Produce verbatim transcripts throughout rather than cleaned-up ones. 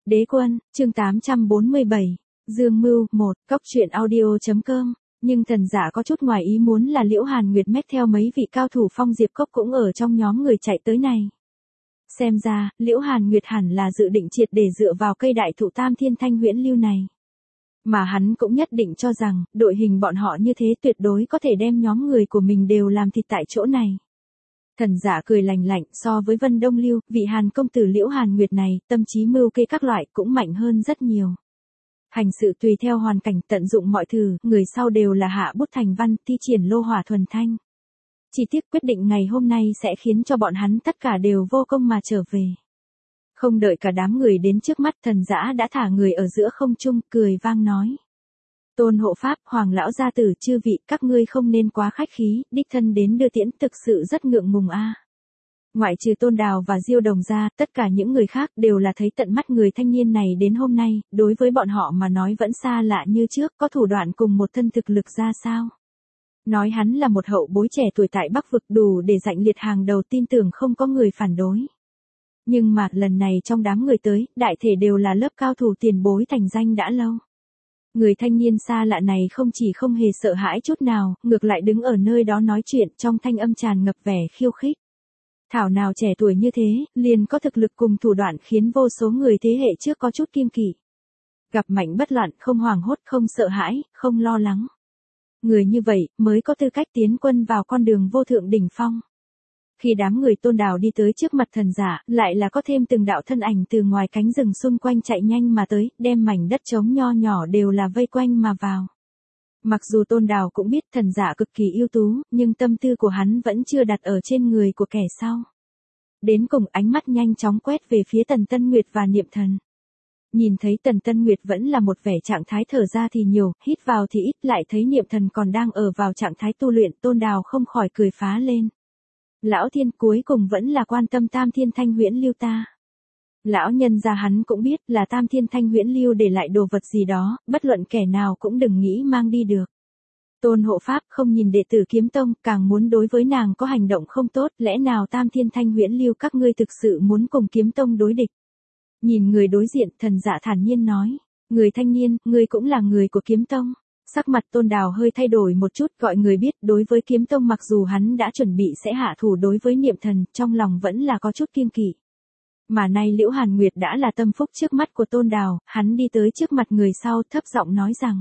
Đế quân, chương tám trăm bốn mươi bảy, Dương Mưu, một, cốc truyện audio.com, nhưng thần giả có chút ngoài ý muốn là Liễu Hàn Nguyệt mách theo mấy vị cao thủ Phong Diệp Cốc cũng ở trong nhóm người chạy tới này. Xem ra, Liễu Hàn Nguyệt hẳn là dự định triệt để dựa vào cây đại thụ Tam Thiên Thanh Huyễn Lưu này. Mà hắn cũng nhất định cho rằng, đội hình bọn họ như thế tuyệt đối có thể đem nhóm người của mình đều làm thịt tại chỗ này. Thần giả cười lành lạnh, so với Vân Đông Lưu, vị Hàn công tử Liễu Hàn Nguyệt này, tâm trí mưu kê các loại cũng mạnh hơn rất nhiều. Hành sự tùy theo hoàn cảnh, tận dụng mọi thứ, người sau đều là hạ bút thành văn, thi triển lô hỏa thuần thanh. Chỉ tiếc quyết định ngày hôm nay sẽ khiến cho bọn hắn tất cả đều vô công mà trở về. Không đợi cả đám người đến trước mắt, thần dã đã thả người ở giữa không trung, cười vang nói. Tôn hộ pháp, Hoàng lão gia tử, chư vị, các ngươi không nên quá khách khí, đích thân đến đưa tiễn thực sự rất ngượng ngùng a. Ngoại trừ Tôn Đào và Diêu Đồng ra, tất cả những người khác đều là thấy tận mắt người thanh niên này đến hôm nay, đối với bọn họ mà nói vẫn xa lạ như trước, có thủ đoạn cùng một thân thực lực ra sao. Nói hắn là một hậu bối trẻ tuổi tại Bắc Vực đủ để dạnh liệt hàng đầu, tin tưởng không có người phản đối. Nhưng mà, lần này trong đám người tới, đại thể đều là lớp cao thủ tiền bối thành danh đã lâu. Người thanh niên xa lạ này không chỉ không hề sợ hãi chút nào, ngược lại đứng ở nơi đó nói chuyện trong thanh âm tràn ngập vẻ khiêu khích. Thảo nào trẻ tuổi như thế, liền có thực lực cùng thủ đoạn khiến vô số người thế hệ trước có chút kiêng kỵ. Gặp mạnh bất loạn, không hoảng hốt, không sợ hãi, không lo lắng. Người như vậy, mới có tư cách tiến quân vào con đường vô thượng đỉnh phong. Khi đám người Tôn Đào đi tới trước mặt thần giả, lại là có thêm từng đạo thân ảnh từ ngoài cánh rừng xung quanh chạy nhanh mà tới, đem mảnh đất trống nho nhỏ đều là vây quanh mà vào. Mặc dù Tôn Đào cũng biết thần giả cực kỳ ưu tú, nhưng tâm tư của hắn vẫn chưa đặt ở trên người của kẻ sau. Đến cùng ánh mắt nhanh chóng quét về phía Tần Tân Nguyệt và Niệm Thần. Nhìn thấy Tần Tân Nguyệt vẫn là một vẻ trạng thái thở ra thì nhiều, hít vào thì ít, lại thấy Niệm Thần còn đang ở vào trạng thái tu luyện, Tôn Đào không khỏi cười phá lên. Lão Thiên cuối cùng vẫn là quan tâm Tam Thiên Thanh Huyễn Lưu ta. Lão nhân gia hắn cũng biết là Tam Thiên Thanh Huyễn Lưu để lại đồ vật gì đó, bất luận kẻ nào cũng đừng nghĩ mang đi được. Tôn hộ pháp không nhìn đệ tử Kiếm Tông, càng muốn đối với nàng có hành động không tốt, lẽ nào Tam Thiên Thanh Huyễn Lưu các ngươi thực sự muốn cùng Kiếm Tông đối địch? Nhìn người đối diện, thần dạ thản nhiên nói, người thanh niên, ngươi cũng là người của Kiếm Tông. Sắc mặt Tôn Đào hơi thay đổi một chút, gọi người biết đối với Kiếm Tông mặc dù hắn đã chuẩn bị sẽ hạ thủ đối với Niệm Thần, trong lòng vẫn là có chút kiêng kỵ. Mà nay Liễu Hàn Nguyệt đã là tâm phúc trước mắt của Tôn Đào, hắn đi tới trước mặt người sau thấp giọng nói rằng.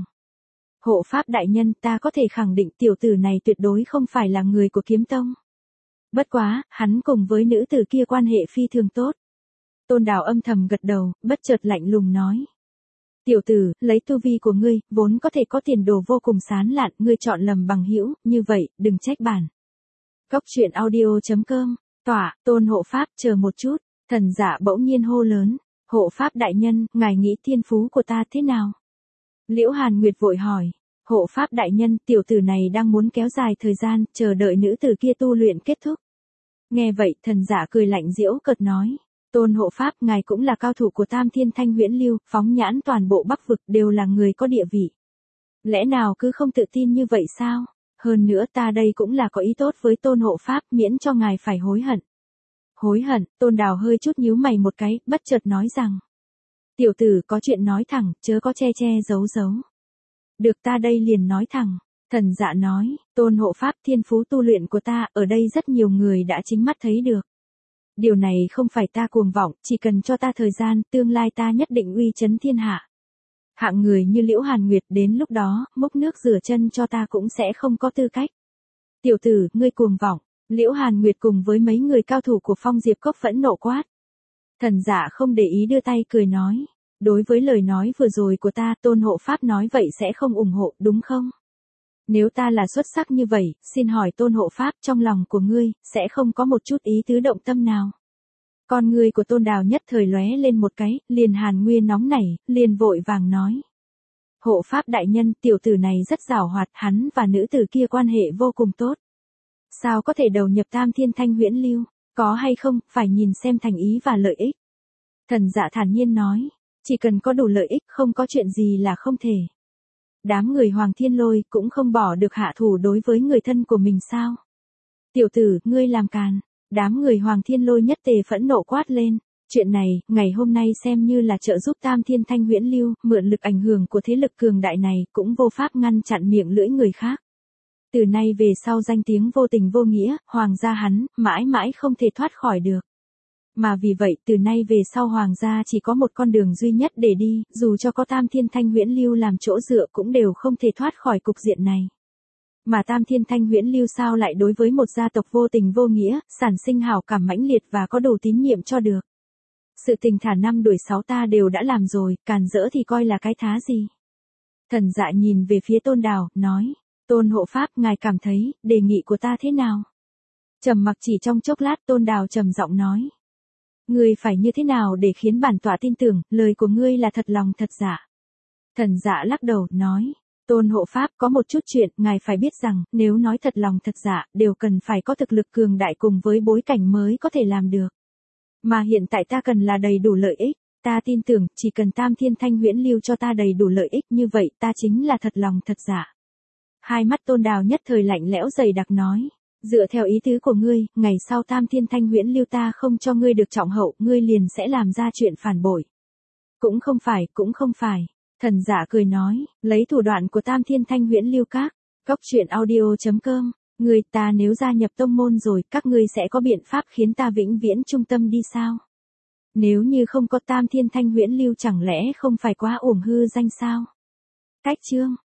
Hộ pháp đại nhân, ta có thể khẳng định tiểu tử này tuyệt đối không phải là người của Kiếm Tông. Bất quá, hắn cùng với nữ tử kia quan hệ phi thường tốt. Tôn Đào âm thầm gật đầu, bất chợt lạnh lùng nói. Tiểu tử, lấy tu vi của ngươi, vốn có thể có tiền đồ vô cùng sán lạn, ngươi chọn lầm bằng hữu, như vậy, đừng trách bản. Cốc truyện audio.com, tỏa, Tôn hộ pháp, chờ một chút, thần giả bỗng nhiên hô lớn, hộ pháp đại nhân, ngài nghĩ thiên phú của ta thế nào? Liễu Hàn Nguyệt vội hỏi, hộ pháp đại nhân, tiểu tử này đang muốn kéo dài thời gian, chờ đợi nữ tử kia tu luyện kết thúc. Nghe vậy, thần giả cười lạnh giễu cợt nói. Tôn hộ pháp, ngài cũng là cao thủ của Tam Thiên Thanh Huyễn Lưu, phóng nhãn toàn bộ Bắc Vực đều là người có địa vị. Lẽ nào cứ không tự tin như vậy sao? Hơn nữa ta đây cũng là có ý tốt với Tôn hộ pháp, miễn cho ngài phải hối hận. Hối hận, Tôn Đào hơi chút nhíu mày một cái, bất chợt nói rằng. Tiểu tử có chuyện nói thẳng, chớ có che che giấu giấu. Được, ta đây liền nói thẳng. Thần dạ nói, Tôn hộ pháp, thiên phú tu luyện của ta, ở đây rất nhiều người đã chính mắt thấy được. Điều này không phải ta cuồng vọng, chỉ cần cho ta thời gian, tương lai ta nhất định uy chấn thiên hạ. Hạng người như Liễu Hàn Nguyệt đến lúc đó, múc nước rửa chân cho ta cũng sẽ không có tư cách. Tiểu tử, ngươi cuồng vọng, Liễu Hàn Nguyệt cùng với mấy người cao thủ của Phong Diệp Cốc phẫn nộ quát. Thần giả không để ý đưa tay cười nói, đối với lời nói vừa rồi của ta, Tôn hộ pháp nói vậy sẽ không ủng hộ, đúng không? Nếu ta là xuất sắc như vậy, xin hỏi Tôn hộ pháp, trong lòng của ngươi, sẽ không có một chút ý tứ động tâm nào. Con ngươi của Tôn Đào nhất thời lóe lên một cái, liền Hàn Nguyên nóng nảy, liền vội vàng nói. Hộ pháp đại nhân, tiểu tử này rất giàu hoạt, hắn và nữ tử kia quan hệ vô cùng tốt. Sao có thể đầu nhập Tam Thiên Thanh Huyễn Lưu, có hay không, phải nhìn xem thành ý và lợi ích. Thần dạ thản nhiên nói, chỉ cần có đủ lợi ích, không có chuyện gì là không thể. Đám người Hoàng Thiên Lôi cũng không bỏ được hạ thủ đối với người thân của mình sao? Tiểu tử, ngươi làm càn. Đám người Hoàng Thiên Lôi nhất tề phẫn nộ quát lên. Chuyện này, ngày hôm nay xem như là trợ giúp Tam Thiên Thanh Huyễn Lưu, mượn lực ảnh hưởng của thế lực cường đại này, cũng vô pháp ngăn chặn miệng lưỡi người khác. Từ nay về sau danh tiếng vô tình vô nghĩa, hoàng gia hắn, mãi mãi không thể thoát khỏi được. Mà vì vậy, từ nay về sau hoàng gia chỉ có một con đường duy nhất để đi, dù cho có Tam Thiên Thanh Huyễn Lưu làm chỗ dựa cũng đều không thể thoát khỏi cục diện này. Mà Tam Thiên Thanh Huyễn Lưu sao lại đối với một gia tộc vô tình vô nghĩa, sản sinh hảo cảm mãnh liệt và có đủ tín nhiệm cho được. Sự tình thả năm đuổi sáu ta đều đã làm rồi, càn rỡ thì coi là cái thá gì. Thần Dạ nhìn về phía Tôn Đào, nói, Tôn hộ pháp, ngài cảm thấy, đề nghị của ta thế nào? Trầm mặc chỉ trong chốc lát, Tôn Đào trầm giọng nói. Ngươi phải như thế nào để khiến bản tọa tin tưởng, lời của ngươi là thật lòng thật dạ. Thần Dạ lắc đầu, nói, Tôn hộ pháp, có một chút chuyện, ngài phải biết rằng, nếu nói thật lòng thật dạ, đều cần phải có thực lực cường đại cùng với bối cảnh mới có thể làm được. Mà hiện tại ta cần là đầy đủ lợi ích, ta tin tưởng, chỉ cần Tam Thiên Thanh Huyễn Lưu cho ta đầy đủ lợi ích như vậy, ta chính là thật lòng thật dạ. Hai mắt Tôn Đào nhất thời lạnh lẽo dày đặc nói, dựa theo ý tứ của ngươi, ngày sau Tam Thiên Thanh Huyễn Lưu ta không cho ngươi được trọng hậu, ngươi liền sẽ làm ra chuyện phản bội. Cũng không phải, cũng không phải. Thần Dạ cười nói, lấy thủ đoạn của Tam Thiên Thanh Huyễn Lưu các, cốc truyện audio chấm com, người ta nếu gia nhập tông môn rồi, các ngươi sẽ có biện pháp khiến ta vĩnh viễn trung tâm đi sao? Nếu như không có Tam Thiên Thanh Huyễn Lưu chẳng lẽ không phải quá uổng hư danh sao? Cách chương